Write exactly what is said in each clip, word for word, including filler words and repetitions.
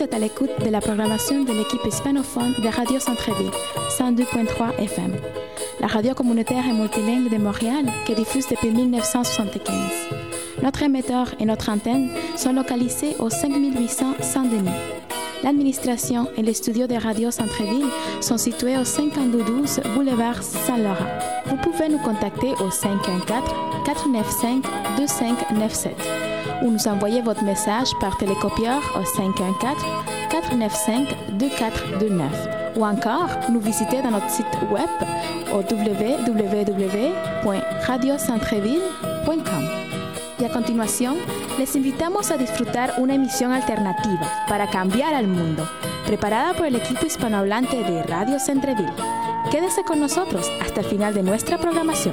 êtes à l'écoute de la programmation de l'équipe hispanophone de Radio Centre-Ville, cent deux virgule trois F M, la radio communautaire et multilingue de Montréal qui diffuse depuis mille neuf cent soixante-quinze. Notre émetteur et notre antenne sont localisés au cinq mille huit cents Saint-Denis. L'administration et les studios de Radio Centre-Ville sont situés au cinquante-deux douze boulevard Saint-Laurent. Vous pouvez nous contacter au cinq un quatre, quatre neuf cinq, deux cinq neuf sept ou nous envoyer votre message par télécopieur au cinq un quatre, quatre neuf cinq, deux quatre deux neuf ou encore nous visiter dans notre site web au w w w point radio centreville point com. Y a continuación, les invitamos a disfrutar una emisión alternativa para cambiar al mundo, preparada por el equipo hispanohablante de Radio Centreville. Quédese con nosotros hasta el final de nuestra programación.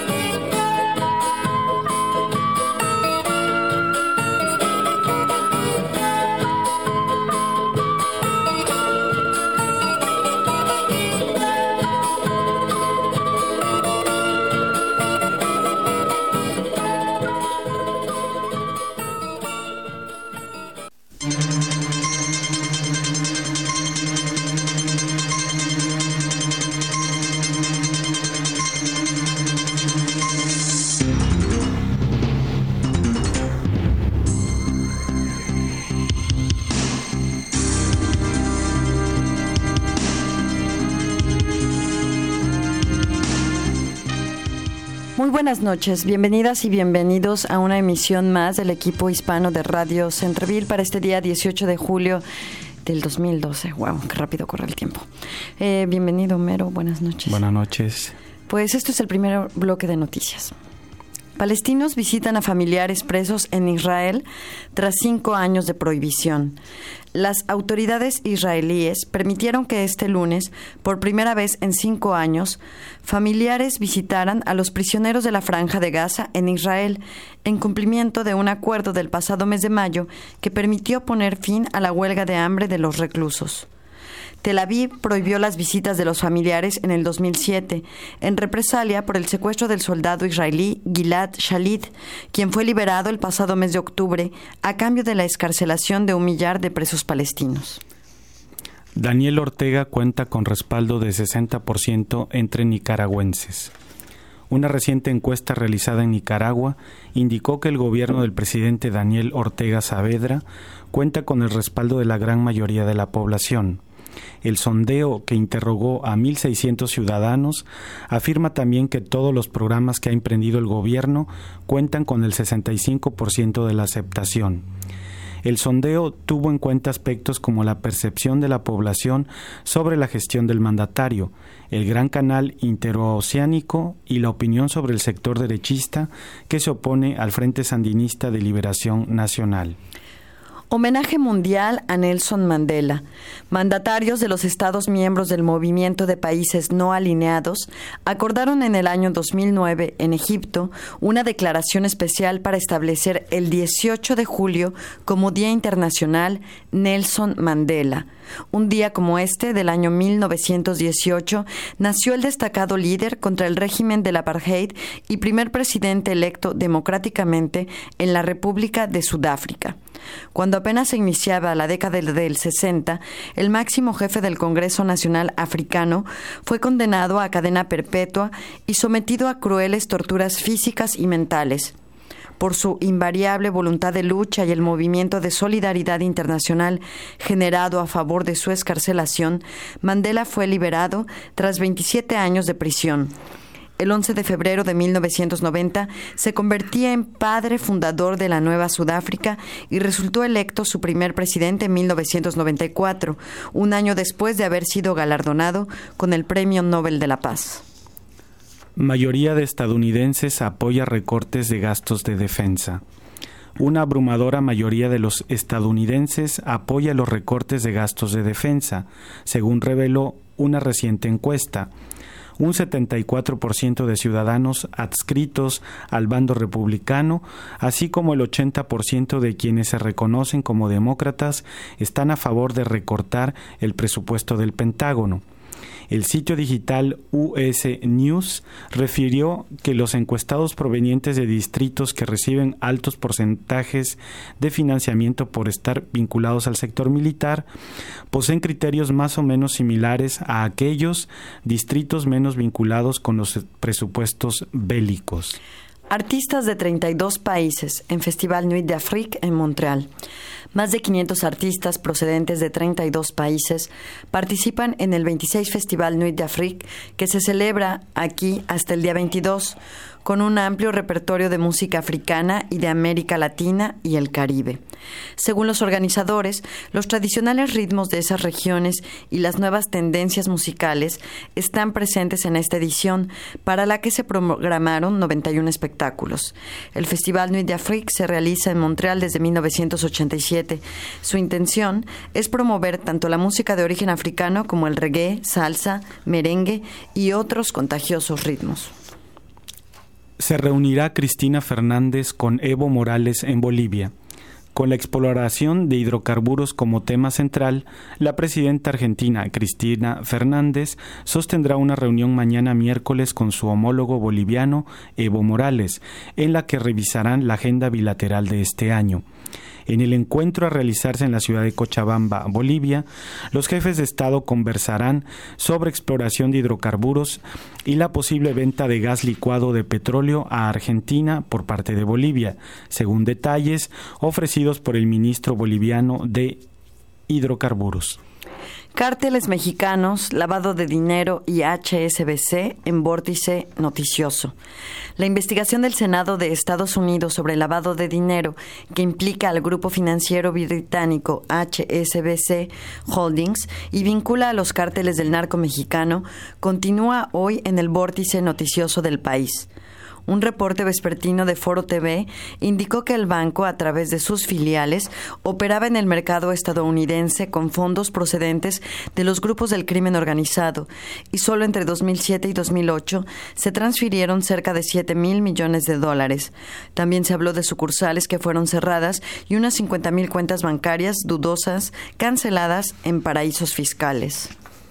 Muy buenas noches, bienvenidas y bienvenidos a una emisión más del equipo hispano de Radio Centreville para este día dieciocho de julio del dos mil doce. Wow, qué rápido corre el tiempo. Eh, bienvenido, Mero, buenas noches. Buenas noches. Pues esto es el primer bloque de noticias. Palestinos visitan a familiares presos en Israel tras cinco años de prohibición. Las autoridades israelíes permitieron que este lunes, por primera vez en cinco años, familiares visitaran a los prisioneros de la Franja de Gaza en Israel, en cumplimiento de un acuerdo del pasado mes de mayo que permitió poner fin a la huelga de hambre de los reclusos. Tel Aviv prohibió las visitas de los familiares en el dos mil siete, en represalia por el secuestro del soldado israelí Gilad Shalit, quien fue liberado el pasado mes de octubre a cambio de la excarcelación de un millar de presos palestinos. Daniel Ortega cuenta con respaldo de sesenta por ciento entre nicaragüenses. Una reciente encuesta realizada en Nicaragua indicó que el gobierno del presidente Daniel Ortega Saavedra cuenta con el respaldo de la gran mayoría de la población. El sondeo, que interrogó a mil seiscientos ciudadanos, afirma también que todos los programas que ha emprendido el gobierno cuentan con el sesenta y cinco por ciento de la aceptación. El sondeo tuvo en cuenta aspectos como la percepción de la población sobre la gestión del mandatario, el Gran Canal Interoceánico y la opinión sobre el sector derechista que se opone al Frente Sandinista de Liberación Nacional. Homenaje mundial a Nelson Mandela. Mandatarios de los Estados miembros del Movimiento de Países No Alineados acordaron en el año dos mil nueve en Egipto una declaración especial para establecer el dieciocho de julio como Día Internacional Nelson Mandela. Un día como este, del año mil novecientos dieciocho, nació el destacado líder contra el régimen del apartheid y primer presidente electo democráticamente en la República de Sudáfrica. Cuando apenas se iniciaba la década del sesenta, el máximo jefe del Congreso Nacional Africano fue condenado a cadena perpetua y sometido a crueles torturas físicas y mentales. Por su invariable voluntad de lucha y el movimiento de solidaridad internacional generado a favor de su excarcelación, Mandela fue liberado tras veintisiete años de prisión. El once de febrero de mil novecientos noventa se convertía en padre fundador de la nueva Sudáfrica y resultó electo su primer presidente en mil novecientos noventa y cuatro, un año después de haber sido galardonado con el Premio Nobel de la Paz. Mayoría de estadounidenses apoya recortes de gastos de defensa. Una abrumadora mayoría de los estadounidenses apoya los recortes de gastos de defensa, según reveló una reciente encuesta. Un setenta y cuatro por ciento de ciudadanos adscritos al bando republicano, así como el ochenta por ciento de quienes se reconocen como demócratas, están a favor de recortar el presupuesto del Pentágono. El sitio digital U S News refirió que los encuestados provenientes de distritos que reciben altos porcentajes de financiamiento por estar vinculados al sector militar poseen criterios más o menos similares a aquellos distritos menos vinculados con los presupuestos bélicos. Artistas de treinta y dos países en Festival Nuit d'Afrique en Montreal. Más de quinientos artistas procedentes de treinta y dos países participan en el veintiséis Festival Nuit d'Afrique, que se celebra aquí hasta el día veintidós, con un amplio repertorio de música africana y de América Latina y el Caribe. Según los organizadores, los tradicionales ritmos de esas regiones y las nuevas tendencias musicales están presentes en esta edición, para la que se programaron noventa y uno espectáculos. El Festival Nuit d'Afrique se realiza en Montreal desde mil novecientos ochenta y siete. Su intención es promover tanto la música de origen africano como el reggae, salsa, merengue y otros contagiosos ritmos. Se reunirá Cristina Fernández con Evo Morales en Bolivia. Con la exploración de hidrocarburos como tema central, la presidenta argentina Cristina Fernández sostendrá una reunión mañana miércoles con su homólogo boliviano Evo Morales, en la que revisarán la agenda bilateral de este año. En el encuentro a realizarse en la ciudad de Cochabamba, Bolivia, los jefes de Estado conversarán sobre exploración de hidrocarburos y la posible venta de gas licuado de petróleo a Argentina por parte de Bolivia, según detalles ofrecidos por el ministro boliviano de Hidrocarburos. Cárteles mexicanos, lavado de dinero y H S B C en vórtice noticioso. La investigación del Senado de Estados Unidos sobre el lavado de dinero que implica al grupo financiero británico H S B C Holdings y vincula a los cárteles del narco mexicano continúa hoy en el vórtice noticioso del país. Un reporte vespertino de Foro T V indicó que el banco, a través de sus filiales, operaba en el mercado estadounidense con fondos procedentes de los grupos del crimen organizado, y solo entre dos mil siete y dos mil ocho se transfirieron cerca de siete mil millones de dólares. También se habló de sucursales que fueron cerradas y unas cincuenta mil cuentas bancarias dudosas canceladas en paraísos fiscales.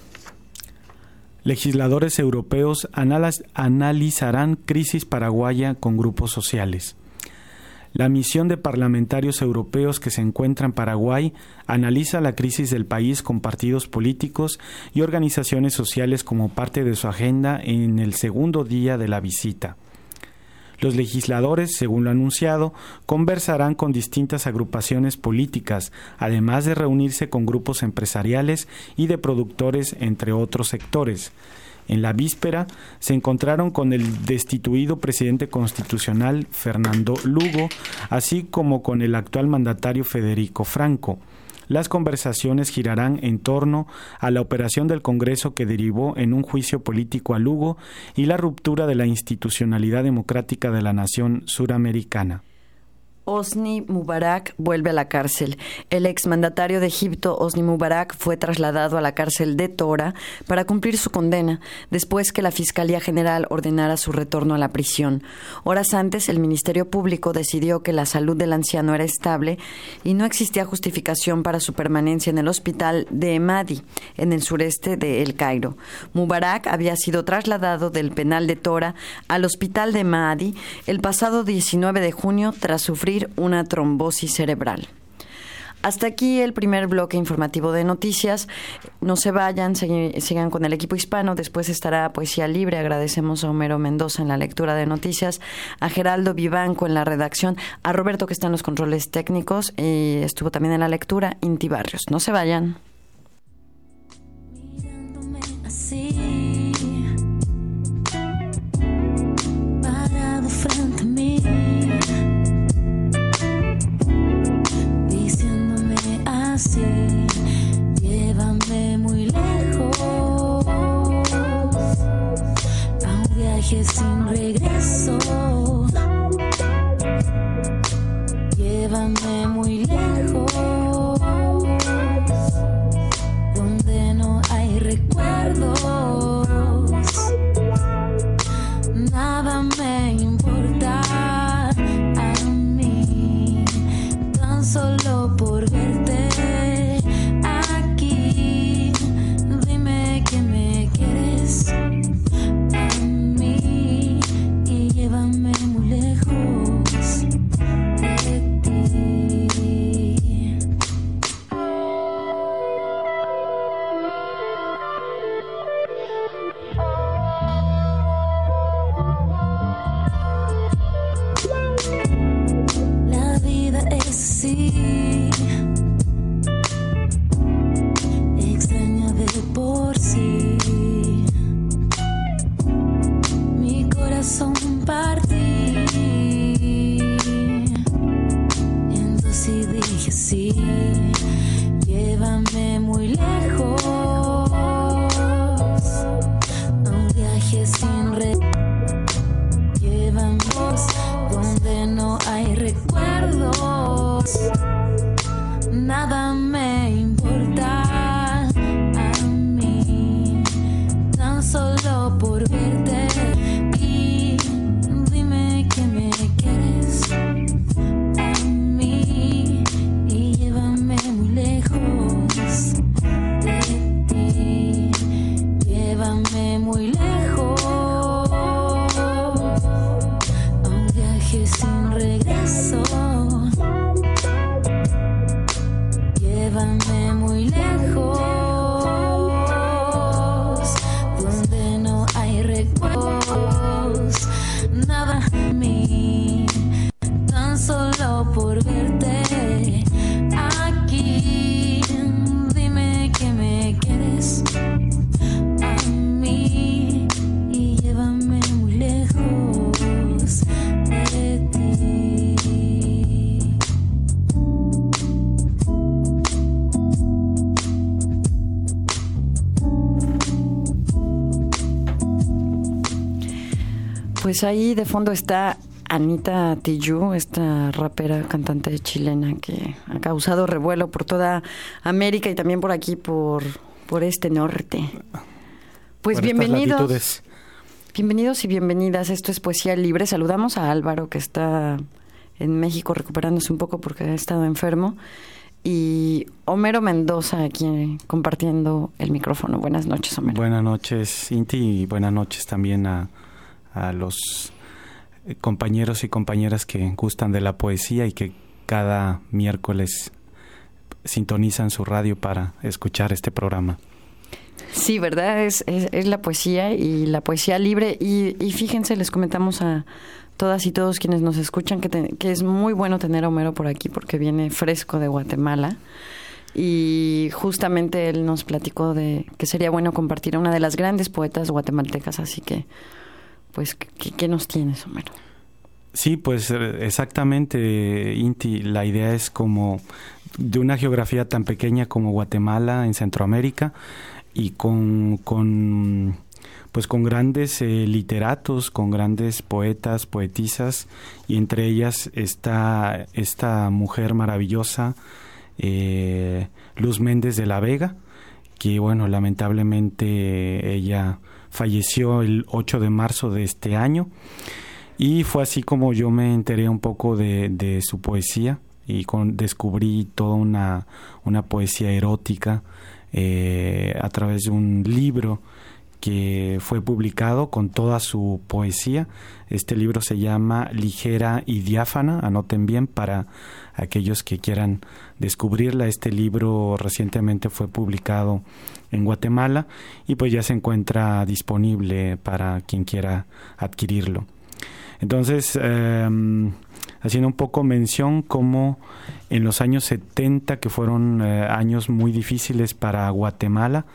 Legisladores europeos analizarán crisis paraguaya con grupos sociales. La misión de parlamentarios europeos que se encuentra en Paraguay analiza la crisis del país con partidos políticos y organizaciones sociales como parte de su agenda en el segundo día de la visita. Los legisladores, según lo anunciado, conversarán con distintas agrupaciones políticas, además de reunirse con grupos empresariales y de productores, entre otros sectores. En la víspera se encontraron con el destituido presidente constitucional Fernando Lugo, así como con el actual mandatario Federico Franco. Las conversaciones girarán en torno a la operación del Congreso que derivó en un juicio político a Lugo y la ruptura de la institucionalidad democrática de la nación suramericana. Hosni Mubarak vuelve a la cárcel. El exmandatario de Egipto, Hosni Mubarak, fue trasladado a la cárcel de Tora para cumplir su condena, después que la Fiscalía General ordenara su retorno a la prisión. Horas antes, el Ministerio Público decidió que la salud del anciano era estable y no existía justificación para su permanencia en el hospital de Emadi, en el sureste de El Cairo. Mubarak había sido trasladado del penal de Tora al hospital de Emadi el pasado diecinueve de junio tras sufrir una trombosis cerebral. Hasta aquí el primer bloque informativo de noticias. No se vayan, sigan con el equipo hispano. Después estará Poesía Libre. Agradecemos a Homero Mendoza en la lectura de noticias, a Geraldo Vivanco en la redacción, a Roberto que está en los controles técnicos y estuvo también en la lectura, Inti Barrios. No se vayan. Mirándome así, parado frente a mí, así, llévame muy lejos a un viaje sin regreso. Llévame muy lejos donde no hay recuerdos. Nada me importa a mí, tan solo por verte aquí. Dime que me quieres. corazón partí. Entonces dije sí, llévame muy lejos a un viaje sin re. Llévame donde no hay recuerdos, nada me importa a mí, tan solo por verte. Y dime que me quieres a mí y llévame muy lejos de ti, llévame muy lejos a un viaje sin regreso. Llévame muy lejos, donde no hay recuerdos, nada a mí, tan solo por verte aquí. Dime que me quieres a mí y llévame muy lejos de ti. Pues ahí de fondo está Anita Tijoux, esta rapera cantante chilena que ha causado revuelo por toda América y también por aquí, por, por este norte. Pues por bienvenidos. Bienvenidos y bienvenidas. Esto es Poesía Libre. Saludamos a Álvaro, que está en México recuperándose un poco porque ha estado enfermo. Y Homero Mendoza aquí compartiendo el micrófono. Buenas noches, Homero. Buenas noches, Inti, y buenas noches también a, a los compañeros y compañeras que gustan de la poesía y que cada miércoles sintonizan su radio para escuchar este programa. Sí, ¿verdad? Es, es, es la poesía y la poesía libre. Y, y fíjense, les comentamos a todas y todos quienes nos escuchan que, te, que es muy bueno tener a Homero por aquí porque viene fresco de Guatemala. Y justamente él nos platicó de que sería bueno compartir a una de las grandes poetas guatemaltecas. Así que, pues, ¿qué, qué nos tienes, Homero? Sí, pues exactamente, Inti. La idea es como de una geografía tan pequeña como Guatemala en Centroamérica y con, con pues con grandes eh, literatos, con grandes poetas, poetisas, y entre ellas está esta mujer maravillosa, eh, Luz Méndez de la Vega, que bueno, lamentablemente ella falleció el ocho de marzo de este año, y fue así como yo me enteré un poco de, de su poesía y con, descubrí toda una, una poesía erótica eh, a través de un libro que fue publicado con toda su poesía. Este libro se llama Ligera y Diáfana, anoten bien para aquellos que quieran descubrirla. Este libro recientemente fue publicado en Guatemala y pues ya se encuentra disponible para quien quiera adquirirlo. Entonces, eh, haciendo un poco mención como en los años setenta, que fueron eh, años muy difíciles para Guatemala,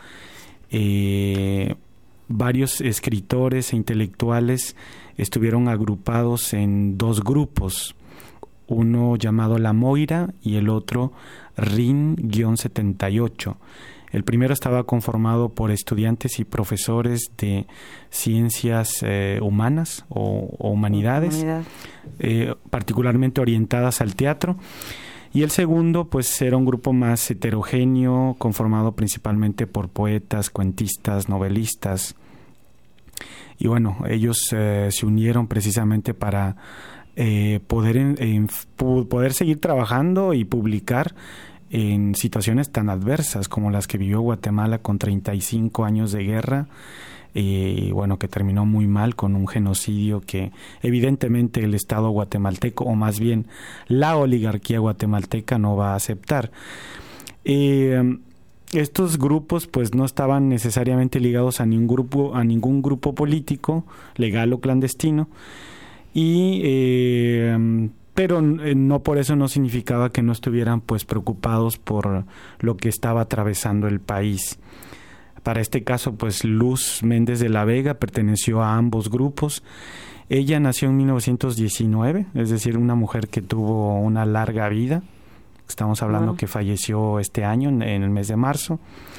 eh, varios escritores e intelectuales estuvieron agrupados en dos grupos, uno llamado La Moira y el otro R I N setenta y ocho. El primero estaba conformado por estudiantes y profesores de ciencias eh, humanas o, o humanidades, eh, particularmente orientadas al teatro. Y el segundo, pues, era un grupo más heterogéneo, conformado principalmente por poetas, cuentistas, novelistas. Y bueno, ellos eh, se unieron precisamente para eh, poder, en, en, poder seguir trabajando y publicar en situaciones tan adversas como las que vivió Guatemala con treinta y cinco años de guerra, y bueno, que terminó muy mal con un genocidio que evidentemente el Estado guatemalteco, o más bien la oligarquía guatemalteca, no va a aceptar. Eh, estos grupos pues no estaban necesariamente ligados a ningún grupo, a ningún grupo político, legal o clandestino, y eh, pero no por eso no significaba que no estuvieran pues preocupados por lo que estaba atravesando el país. Para este caso, pues Luz Méndez de la Vega perteneció a ambos grupos Ella nació en mil novecientos diecinueve, es decir, una mujer que tuvo una larga vida. Estamos hablando uh-huh. que falleció este año, en, en el mes de marzo.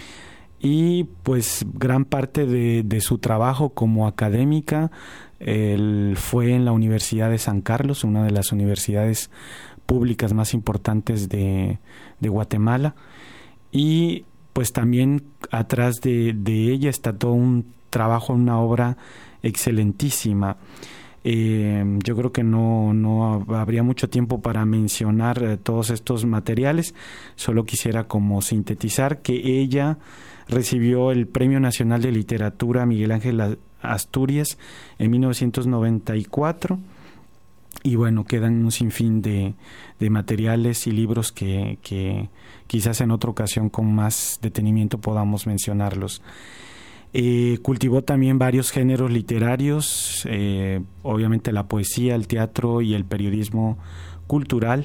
Y pues gran parte de, de su trabajo como académica él fue en la Universidad de San Carlos, una de las universidades públicas más importantes de, de Guatemala. Y pues también atrás de, de ella está todo un trabajo, una obra excelentísima. Eh, yo creo que no, no habría mucho tiempo para mencionar eh, todos estos materiales. Solo quisiera como sintetizar que ella recibió el Premio Nacional de Literatura Miguel Ángel Asturias en mil novecientos noventa y cuatro. Y bueno, quedan un sinfín de, de materiales y libros que, que quizás en otra ocasión con más detenimiento podamos mencionarlos. Eh, cultivó también varios géneros literarios, eh, obviamente la poesía, el teatro y el periodismo cultural.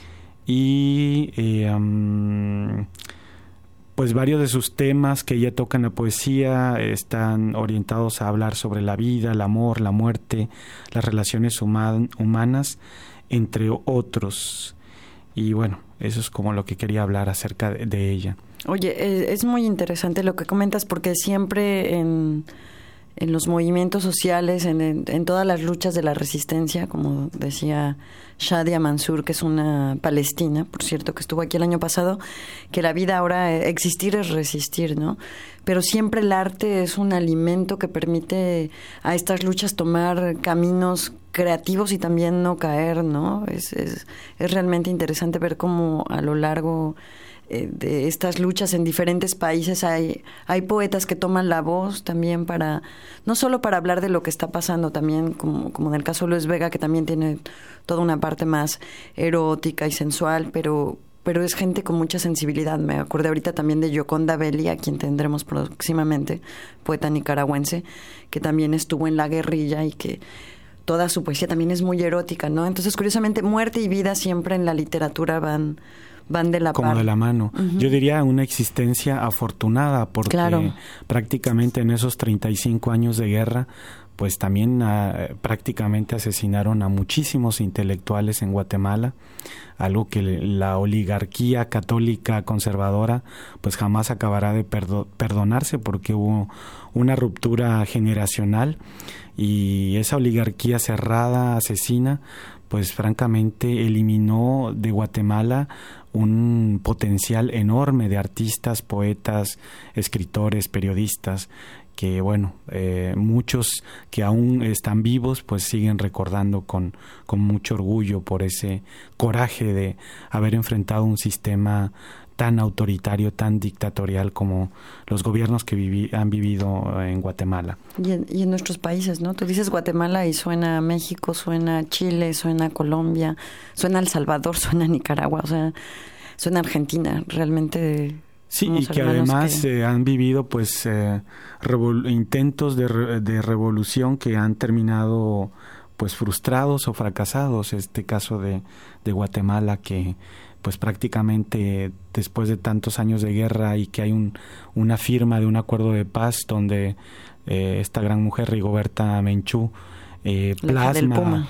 Y eh, um, pues varios de sus temas que ella toca en la poesía están orientados a hablar sobre la vida, el amor, la muerte, las relaciones human, humanas, entre otros. Y bueno, eso es como lo que quería hablar acerca de, de ella. Oye, es muy interesante lo que comentas, porque siempre en, en los movimientos sociales, en, en, en todas las luchas de la resistencia, como decía Shadia Mansour, que es una palestina, por cierto, que estuvo aquí el año pasado, que la vida ahora, existir es resistir, ¿no? Pero siempre el arte es un alimento que permite a estas luchas tomar caminos creativos y también no caer, ¿no? Es, es, es realmente interesante ver cómo a lo largo de estas luchas en diferentes países hay hay poetas que toman la voz también para, no solo para hablar de lo que está pasando, también como, como en el caso de Luis Vega, que también tiene toda una parte más erótica y sensual, pero pero es gente con mucha sensibilidad. Me acordé ahorita también de Gioconda Belli, a quien tendremos próximamente, poeta nicaragüense, que también estuvo en la guerrilla y que toda su poesía también es muy erótica, ¿no? Entonces, curiosamente, muerte y vida siempre en la literatura van van de la como par. de la mano. Uh-huh. Yo diría una existencia afortunada, porque claro, prácticamente en esos treinta y cinco años de guerra, pues también uh, prácticamente asesinaron a muchísimos intelectuales en Guatemala, algo que la oligarquía católica conservadora pues jamás acabará de perdo- perdonarse, porque hubo una ruptura generacional y esa oligarquía cerrada, asesina, pues francamente eliminó de Guatemala un potencial enorme de artistas, poetas, escritores, periodistas, que bueno, eh, muchos que aún están vivos pues siguen recordando con, con mucho orgullo por ese coraje de haber enfrentado un sistema tan autoritario, tan dictatorial como los gobiernos que vivi- han vivido en Guatemala. Y en, y en nuestros países, ¿no? Tú dices Guatemala y suena a México, suena a Chile, suena a Colombia, suena a El Salvador, suena a Nicaragua, o sea, suena a Argentina, realmente. Sí, y que además que... Eh, han vivido pues eh, revol- intentos de, re- de revolución que han terminado pues frustrados o fracasados. Este caso de, de Guatemala, que pues prácticamente después de tantos años de guerra y que hay un, una firma de un acuerdo de paz donde eh, esta gran mujer Rigoberta Menchú eh, plasma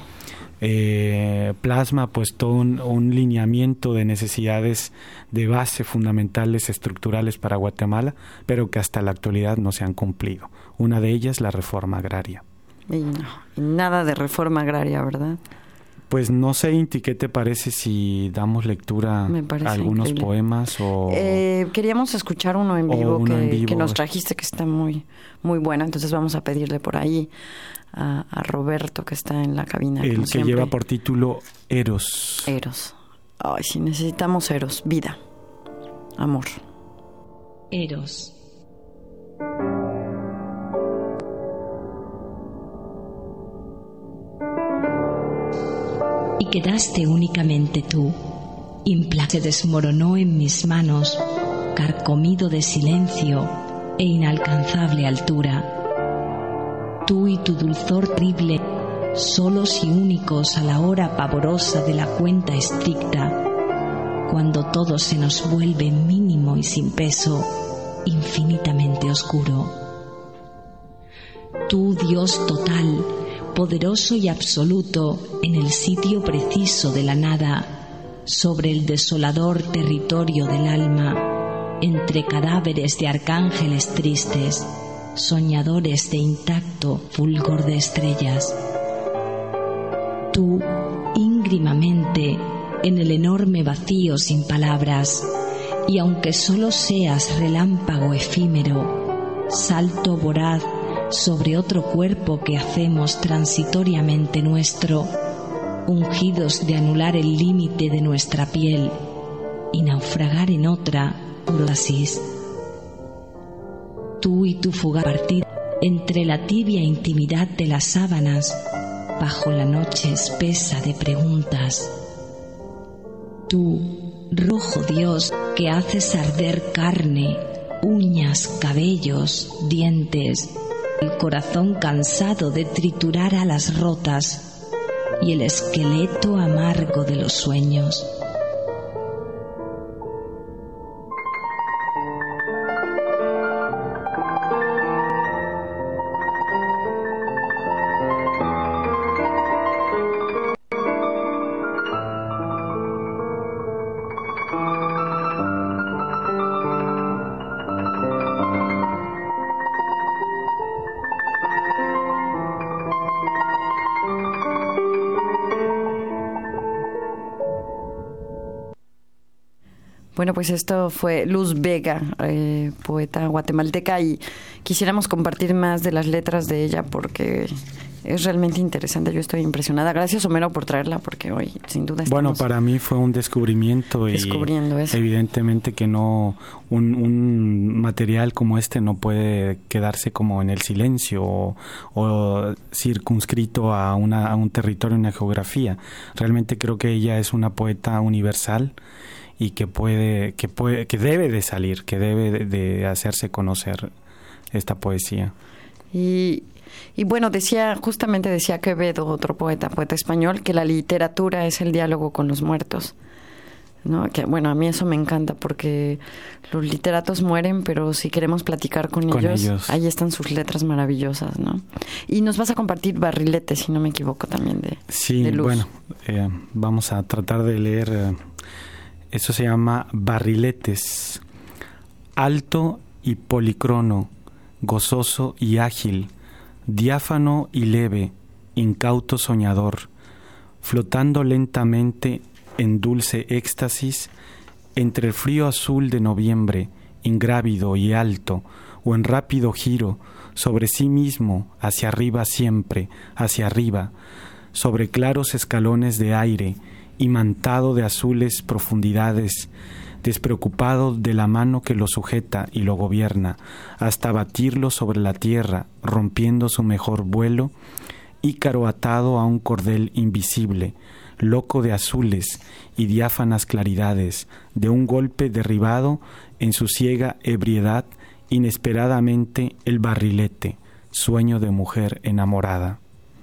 eh, plasma pues todo un, un lineamiento de necesidades de base fundamentales estructurales para Guatemala, pero que hasta la actualidad no se han cumplido. Una de ellas, la reforma agraria. Y, no, y nada de reforma agraria, ¿verdad? Pues no sé, Inti, ¿qué te parece si damos lectura a algunos increíble. poemas? O eh, queríamos escuchar uno en vivo, uno que, en vivo que nos trajiste, que está muy muy bueno, entonces vamos a pedirle por ahí a, a Roberto, que está en la cabina. El como que siempre. Lleva por título Eros. Eros. Ay, sí, necesitamos Eros. Vida. Amor. Eros. Y quedaste únicamente tú. Implacable se desmoronó en mis manos, carcomido de silencio e inalcanzable altura. Tú y tu dulzor terrible, solos y únicos a la hora pavorosa de la cuenta estricta, cuando todo se nos vuelve mínimo y sin peso, infinitamente oscuro. Tú, Dios total, poderoso y absoluto en el sitio preciso de la nada, sobre el desolador territorio del alma, entre cadáveres de arcángeles tristes, soñadores de intacto fulgor de estrellas. Tú, íngrimamente, en el enorme vacío sin palabras, y aunque solo seas relámpago efímero, salto voraz sobre otro cuerpo que hacemos transitoriamente nuestro, ungidos de anular el límite de nuestra piel y naufragar en otra, Urlasis. Tú y tu fugaz partida entre la tibia intimidad de las sábanas, bajo la noche espesa de preguntas. Tú, rojo Dios, que haces arder carne, uñas, cabellos, dientes, el corazón cansado de triturar alas rotas y el esqueleto amargo de los sueños. Bueno, pues esto fue Luz Vega, eh, poeta guatemalteca, y quisiéramos compartir más de las letras de ella porque es realmente interesante. Yo estoy impresionada. Gracias, Homero, por traerla, porque hoy sin duda estamos Bueno, para mí fue un descubrimiento y descubriendo eso. Evidentemente que no un, un material como este no puede quedarse como en el silencio o, o circunscrito a, una, a un territorio, una geografía. Realmente creo que ella es una poeta universal y que puede, que puede, que debe de salir, que debe de, de hacerse conocer esta poesía. Y, y bueno, decía, justamente decía Quevedo, otro poeta, poeta español, que la literatura es el diálogo con los muertos, ¿no? Que bueno, a mí eso me encanta porque los literatos mueren, pero si queremos platicar con, con ellos, ellos, ahí están sus letras maravillosas, ¿no? Y nos vas a compartir Barrilete, si no me equivoco, también de, sí, de Luz. Bueno, eh, vamos a tratar de leer. Eh, Eso se llama Barriletes. Alto y policrono, gozoso y ágil, diáfano y leve, incauto soñador, flotando lentamente en dulce éxtasis entre el frío azul de noviembre, ingrávido y alto, o en rápido giro sobre sí mismo, hacia arriba siempre, hacia arriba, sobre claros escalones de aire, imantado de azules profundidades, despreocupado de la mano que lo sujeta y lo gobierna, hasta batirlo sobre la tierra, rompiendo su mejor vuelo, ícaro atado a un cordel invisible, loco de azules y diáfanas claridades, de un golpe derribado en su ciega ebriedad, inesperadamente el barrilete, sueño de mujer enamorada.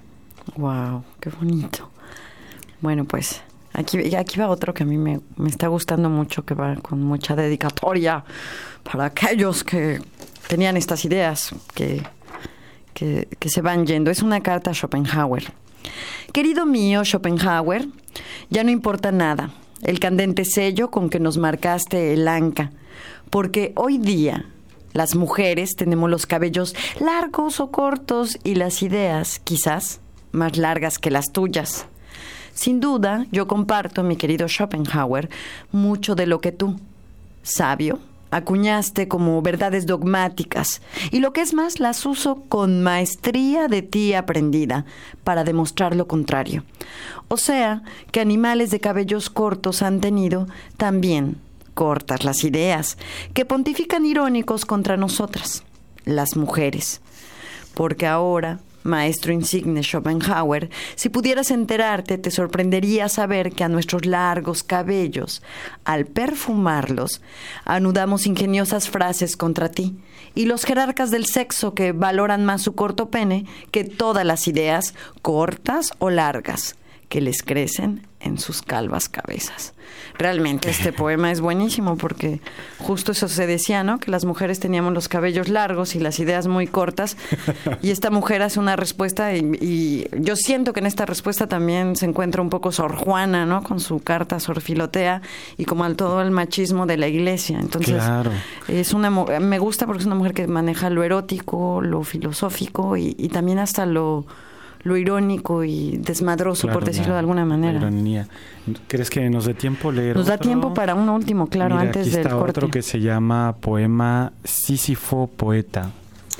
Wow, qué bonito. Bueno, pues Aquí, aquí va otro que a mí me, me está gustando mucho, que va con mucha dedicatoria para aquellos que tenían estas ideas que, que, que se van yendo. Es una carta a Schopenhauer. Querido mío Schopenhauer, ya no importa nada, el candente sello con que nos marcaste el anca, porque hoy día las mujeres tenemos los cabellos largos o cortos y las ideas, quizás, más largas que las tuyas. Sin duda, yo comparto, mi querido Schopenhauer, mucho de lo que tú, sabio, acuñaste como verdades dogmáticas, y lo que es más, las uso con maestría de ti aprendida para demostrar lo contrario. O sea, que animales de cabellos cortos han tenido también cortas las ideas, que pontifican irónicos contra nosotras, las mujeres. Porque ahora, maestro insigne Schopenhauer, si pudieras enterarte, te sorprendería saber que a nuestros largos cabellos, al perfumarlos, anudamos ingeniosas frases contra ti, y los jerarcas del sexo que valoran más su corto pene que todas las ideas, cortas o largas, que les crecen en sus calvas cabezas. Realmente este poema es buenísimo porque justo eso se decía, ¿no? Que las mujeres teníamos los cabellos largos y las ideas muy cortas, y esta mujer hace una respuesta y, y yo siento que en esta respuesta también se encuentra un poco Sor Juana, ¿no? Con su carta Sor Filotea y como al todo el machismo de la iglesia. Entonces, claro. es una me gusta porque es una mujer que maneja lo erótico, lo filosófico y, y también hasta lo lo irónico y desmadroso, claro, por decirlo la, de alguna manera. La ironía. ¿Crees que nos dé tiempo leer Nos otro? Da tiempo para un último, claro, Mira, antes aquí del está corte. Otro que se llama Poema Sísifo Poeta.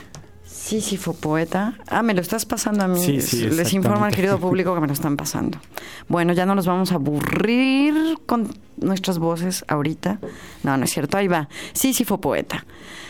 Sísifo Poeta. Ah, me lo estás pasando a mí. Sí, sí, les informo al querido público que me lo están pasando. Bueno, ya no nos vamos a aburrir con nuestras voces ahorita. No, no es cierto, ahí va. Sísifo Poeta.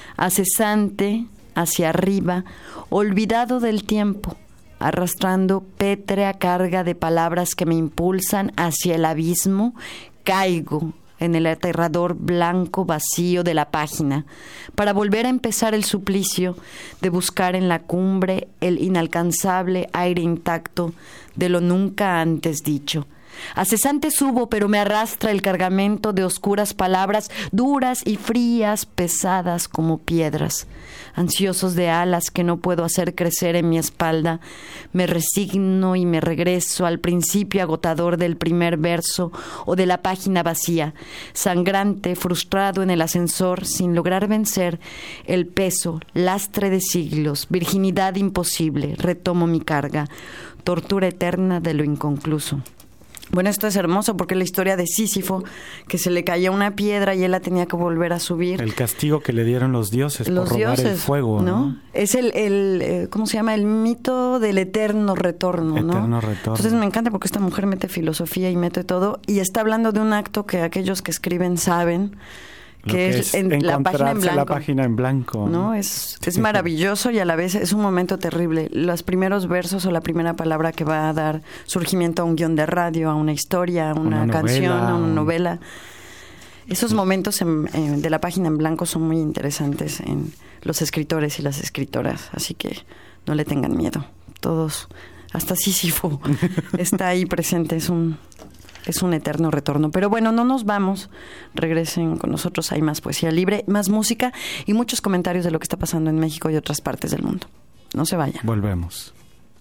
Acesante, hacia arriba, olvidado del tiempo, arrastrando pétrea carga de palabras que me impulsan hacia el abismo, caigo en el aterrador blanco vacío de la página, para volver a empezar el suplicio de buscar en la cumbre el inalcanzable aire intacto de lo nunca antes dicho. A cesante subo, pero me arrastra el cargamento de oscuras palabras, duras y frías, pesadas como piedras. Ansiosos de alas que no puedo hacer crecer en mi espalda, me resigno y me regreso al principio agotador del primer verso o de la página vacía, sangrante, frustrado en el ascensor, sin lograr vencer el peso, lastre de siglos, virginidad imposible, retomo mi carga, tortura eterna de lo inconcluso. Bueno, esto es hermoso porque es la historia de Sísifo, que se le caía una piedra y él la tenía que volver a subir. El castigo que le dieron los dioses los por robar dioses, el fuego, ¿no? ¿no? Es el, el, ¿cómo se llama? El mito del eterno retorno, ¿no? Eterno retorno. Entonces me encanta porque esta mujer mete filosofía y mete todo, y está hablando de un acto que aquellos que escriben saben, que, que es, es en la página en blanco. La página en blanco. ¿no? Es, es maravilloso y a la vez es un momento terrible. Los primeros versos o la primera palabra que va a dar surgimiento a un guión de radio, a una historia, a una, una canción, novela, a una novela. Esos momentos en, en, de la página en blanco son muy interesantes en los escritores y las escritoras, así que no le tengan miedo. Todos, hasta Sísifo está ahí presente, es un... Es un eterno retorno. Pero bueno, no nos vamos. Regresen con nosotros. Hay más poesía libre, más música y muchos comentarios de lo que está pasando en México y otras partes del mundo. No se vayan. Volvemos.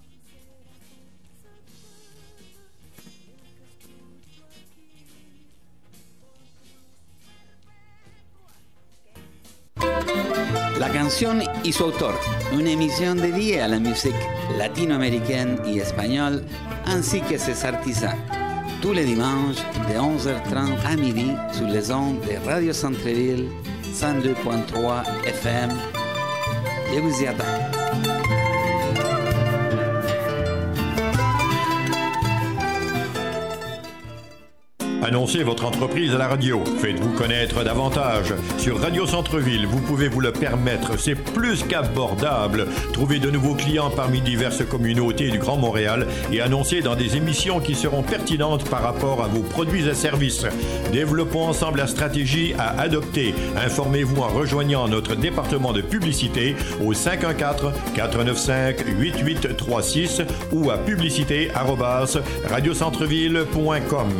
La canción y su autor, una emisión dédiée à la musique latino-américaine y espagnole, ainsi que ses artisans. Tous les dimanches de onze heures trente à midi sur les ondes de Radio Centreville cent deux point trois F M. Je vous y attends. Annoncez votre entreprise à la radio. Faites-vous connaître davantage. Sur Radio Centreville, vous pouvez vous le permettre. C'est plus qu'abordable. Trouvez de nouveaux clients parmi diverses communautés du Grand Montréal et annoncez dans des émissions qui seront pertinentes par rapport à vos produits et services. Développons ensemble la stratégie à adopter. Informez-vous en rejoignant notre département de publicité au cinq un quatre, quatre neuf cinq, huit huit trois six ou à publicité arobase radiocentreville point com.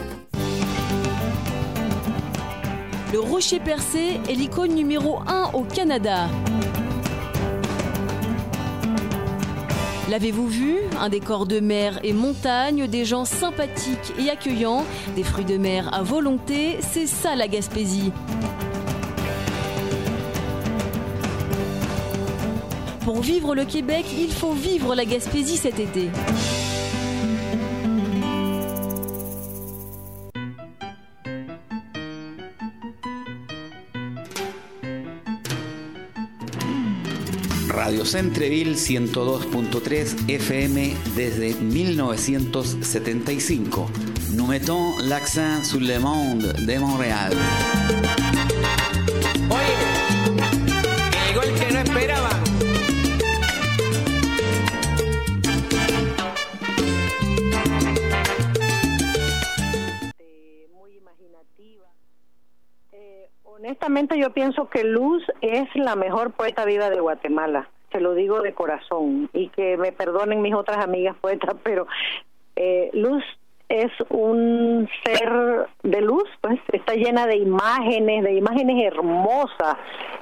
Le rocher percé est l'icône numéro un au Canada. L'avez-vous vu? Un décor de mer et montagne, des gens sympathiques et accueillants, des fruits de mer à volonté, c'est ça la Gaspésie. Pour vivre le Québec, il faut vivre la Gaspésie cet été. Radio Centreville ciento dos punto tres F M desde mil novecientos setenta y cinco. Nous mettons l'accent sur le monde de Montréal. Oye, que llegó el que no esperaba. Muy imaginativa. Eh, honestamente yo pienso que Luz es la mejor poeta viva de Guatemala. Se lo digo de corazón y que me perdonen mis otras amigas poetas, pero Eh, Luz es un ser de luz, pues está llena de imágenes, de imágenes hermosas,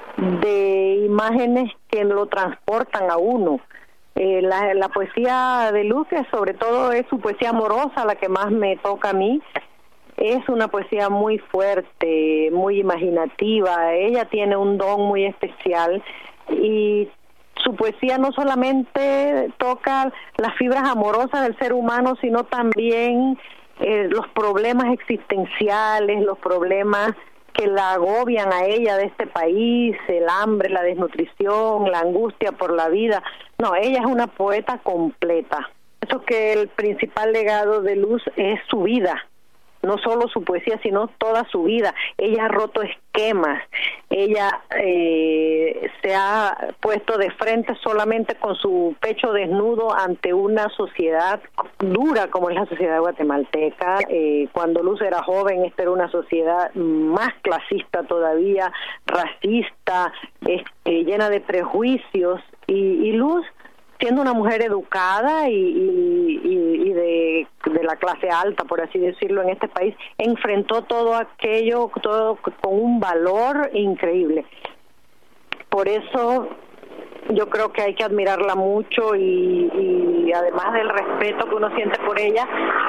de imágenes que lo transportan a uno. Eh, la, la poesía de Luz, que sobre todo es su poesía amorosa, la que más me toca a mí, es una poesía muy fuerte, muy imaginativa. Ella tiene un don muy especial y su poesía no solamente toca las fibras amorosas del ser humano, sino también eh, los problemas existenciales, los problemas que la agobian a ella de este país, el hambre, la desnutrición, la angustia por la vida. No, ella es una poeta completa. Eso que el principal legado de Luz es su vida. No solo su poesía, sino toda su vida. Ella ha roto esquemas, ella eh, se ha puesto de frente solamente con su pecho desnudo ante una sociedad dura como es la sociedad guatemalteca. Eh, cuando Luz era joven, esta era una sociedad más clasista todavía, racista, este, llena de prejuicios, y, y Luz, siendo una mujer educada y, y, y de, de la clase alta, por así decirlo, en este país, enfrentó todo aquello, todo con un valor increíble. Por eso yo creo que hay que admirarla mucho y, y además del respeto que uno siente por ella.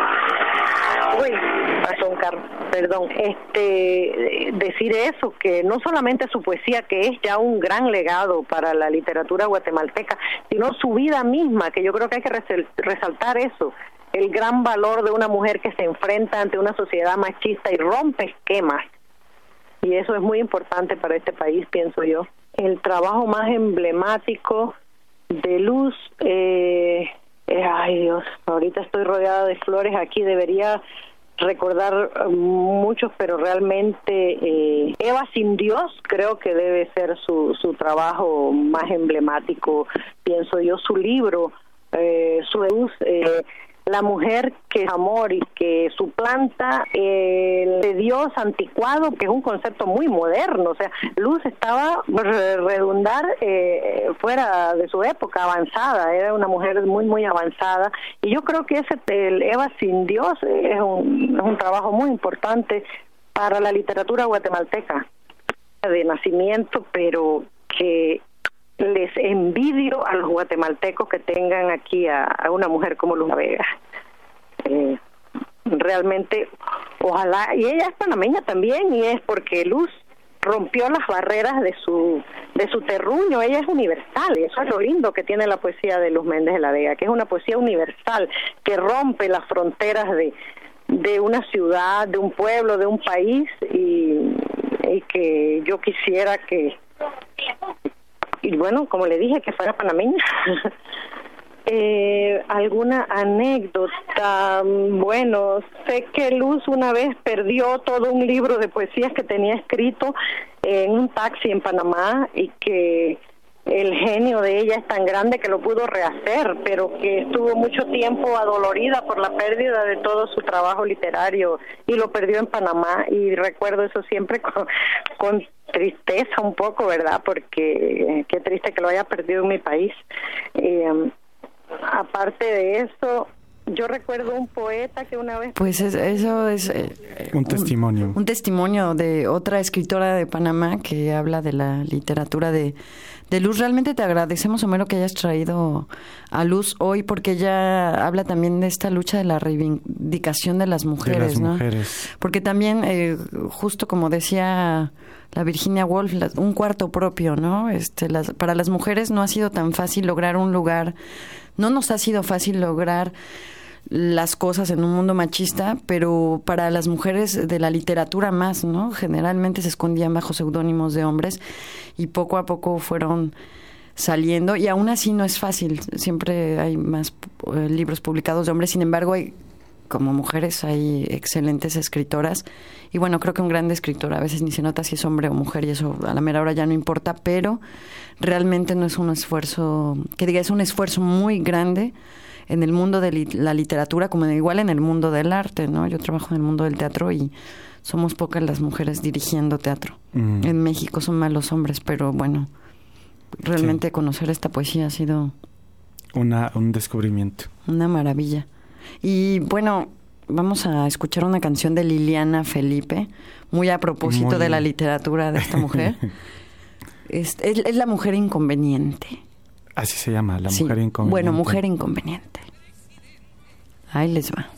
Uy, pasó un carro, perdón. Este, decir eso, que no solamente su poesía, que es ya un gran legado para la literatura guatemalteca, sino su vida misma, que yo creo que hay que resaltar eso, el gran valor de una mujer que se enfrenta ante una sociedad machista y rompe esquemas. Y eso es muy importante para este país, pienso yo. El trabajo más emblemático de Luz, eh, eh, ay Dios, ahorita estoy rodeada de flores aquí, debería recordar muchos, pero realmente eh, Eva sin Dios creo que debe ser su, su trabajo más emblemático, pienso yo. Su libro, eh, su Luz, eh, la mujer que es amor y que suplanta el de Dios anticuado, que es un concepto muy moderno. O sea, Luz estaba, redundar, eh, fuera de su época, avanzada, era una mujer muy, muy avanzada, y yo creo que ese el Eva sin Dios es un, es un trabajo muy importante para la literatura guatemalteca de nacimiento, pero que les envidio a los guatemaltecos que tengan aquí a, a una mujer como Luz Vega. Eh, realmente, ojalá, y ella es panameña también, y es porque Luz rompió las barreras de su de su terruño. Ella es universal, y eso es lo lindo que tiene la poesía de Luz Méndez de la Vega, que es una poesía universal, que rompe las fronteras de, de una ciudad, de un pueblo, de un país, y, y que yo quisiera que, y bueno, como le dije, que fuera panameña. eh, alguna anécdota, bueno, sé que Luz una vez perdió todo un libro de poesías que tenía escrito en un taxi en Panamá, y que el genio de ella es tan grande que lo pudo rehacer, pero que estuvo mucho tiempo adolorida por la pérdida de todo su trabajo literario, y lo perdió en Panamá. Y recuerdo eso siempre con, con tristeza un poco, ¿verdad? Porque qué triste que lo haya perdido en mi país. Eh, aparte de eso, yo recuerdo un poeta que una vez... Pues es, eso es... Eh, un testimonio. Un, un testimonio de otra escritora de Panamá que habla de la literatura de, de Luz. Realmente te agradecemos, Homero, que hayas traído a Luz hoy, porque ella habla también de esta lucha de la reivindicación de las mujeres, de las ¿no? mujeres. Porque también, eh, justo como decía la Virginia Woolf, la, un cuarto propio, ¿no? Este, las, para las mujeres no ha sido tan fácil lograr un lugar, no nos ha sido fácil lograr las cosas en un mundo machista, pero para las mujeres de la literatura más, ¿no? Generalmente se escondían bajo seudónimos de hombres, y poco a poco fueron saliendo, y aún así no es fácil, siempre hay más eh, libros publicados de hombres. Sin embargo, hay, como mujeres hay excelentes escritoras, y bueno, creo que un gran escritor a veces ni se nota si es hombre o mujer, y eso a la mera hora ya no importa, pero realmente no es un esfuerzo, que diga, es un esfuerzo muy grande en el mundo de li- la literatura, como igual en el mundo del arte, ¿no? Yo trabajo en el mundo del teatro y somos pocas las mujeres dirigiendo teatro. Mm. En México son más los hombres, pero bueno, realmente sí, conocer esta poesía ha sido... Una, un descubrimiento. Una maravilla. Y bueno, vamos a escuchar una canción de Liliana Felipe, muy a propósito muy... de la literatura de esta mujer. es, es, es La mujer inconveniente. Así se llama, La sí. mujer inconveniente. Bueno, mujer inconveniente. Ahí les va.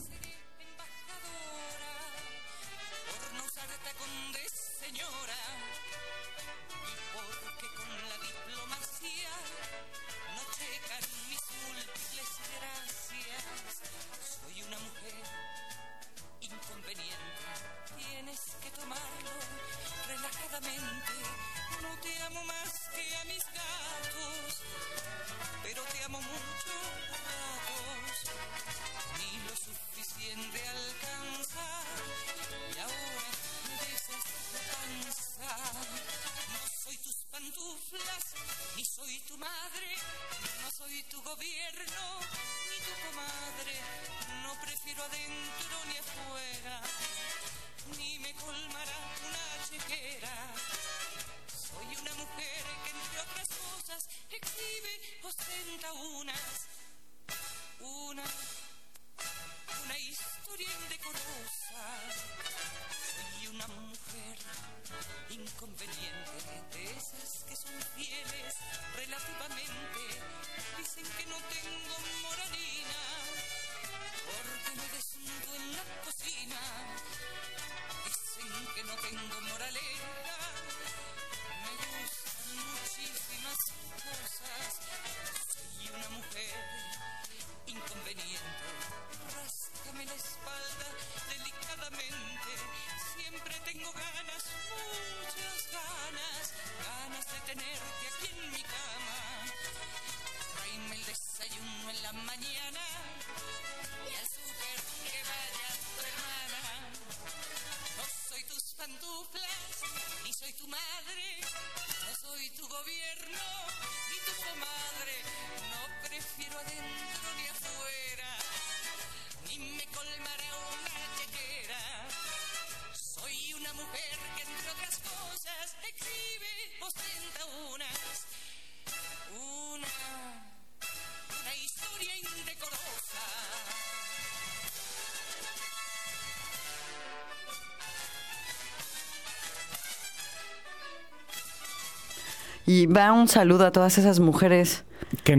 Y va un saludo a todas esas mujeres que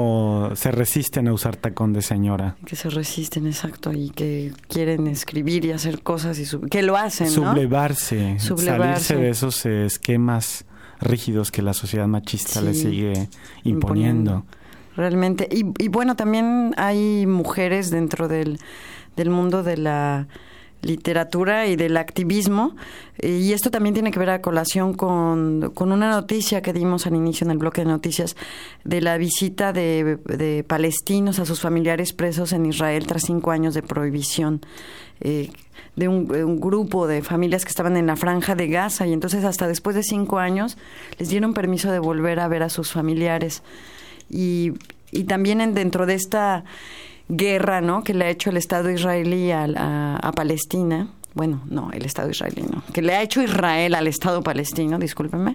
no se resisten a usar tacón de señora. Que se resisten, exacto, y que quieren escribir y hacer cosas y sub- que lo hacen, ¿no? Sublevarse, Sublevarse. salirse de esos esquemas rígidos que la sociedad machista sí, le sigue imponiendo. imponiendo. Realmente. Y, y bueno, también hay mujeres dentro del, del mundo de la literatura y del activismo, y esto también tiene que ver a colación con, con una noticia que dimos al inicio en el bloque de noticias de la visita de, de palestinos a sus familiares presos en Israel tras cinco años de prohibición, eh, de un, de un grupo de familias que estaban en la franja de Gaza, y entonces hasta después de cinco años les dieron permiso de volver a ver a sus familiares. Y, y también en, dentro de esta guerra, ¿no?, que le ha hecho el Estado israelí a, a, a Palestina, bueno, no, el Estado israelí no, que le ha hecho Israel al Estado palestino, discúlpeme,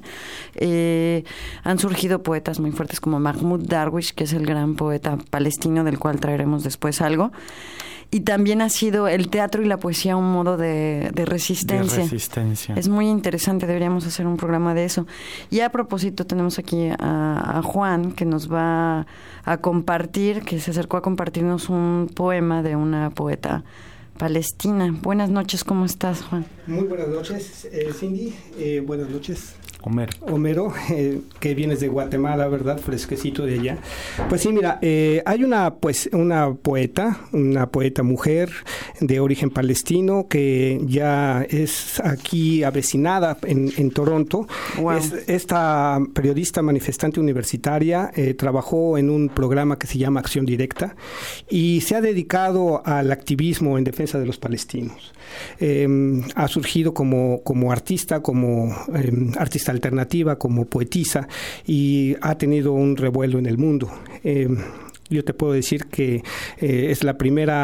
eh, han surgido poetas muy fuertes como Mahmoud Darwish, que es el gran poeta palestino del cual traeremos después algo. Y también ha sido el teatro y la poesía un modo de, de resistencia. De resistencia. Es muy interesante, deberíamos hacer un programa de eso. Y a propósito, tenemos aquí a, a Juan, que nos va a compartir, que se acercó a compartirnos un poema de una poeta palestina. Buenas noches, ¿cómo estás, Juan? Muy buenas noches, eh, Cindy. Eh, buenas noches, Homero. Homero, eh, que vienes de Guatemala, ¿verdad? Fresquecito de allá. Pues sí, mira, eh, hay una, pues, una poeta, una poeta mujer de origen palestino que ya es aquí avecinada en, en Toronto. Wow. Es, esta periodista manifestante universitaria eh, trabajó en un programa que se llama Acción Directa y se ha dedicado al activismo en defensa de los palestinos. Eh, ha surgido como, como artista, como eh, artista alternativa, como poetisa, y ha tenido un revuelo en el mundo. Eh, yo te puedo decir que eh, es la primera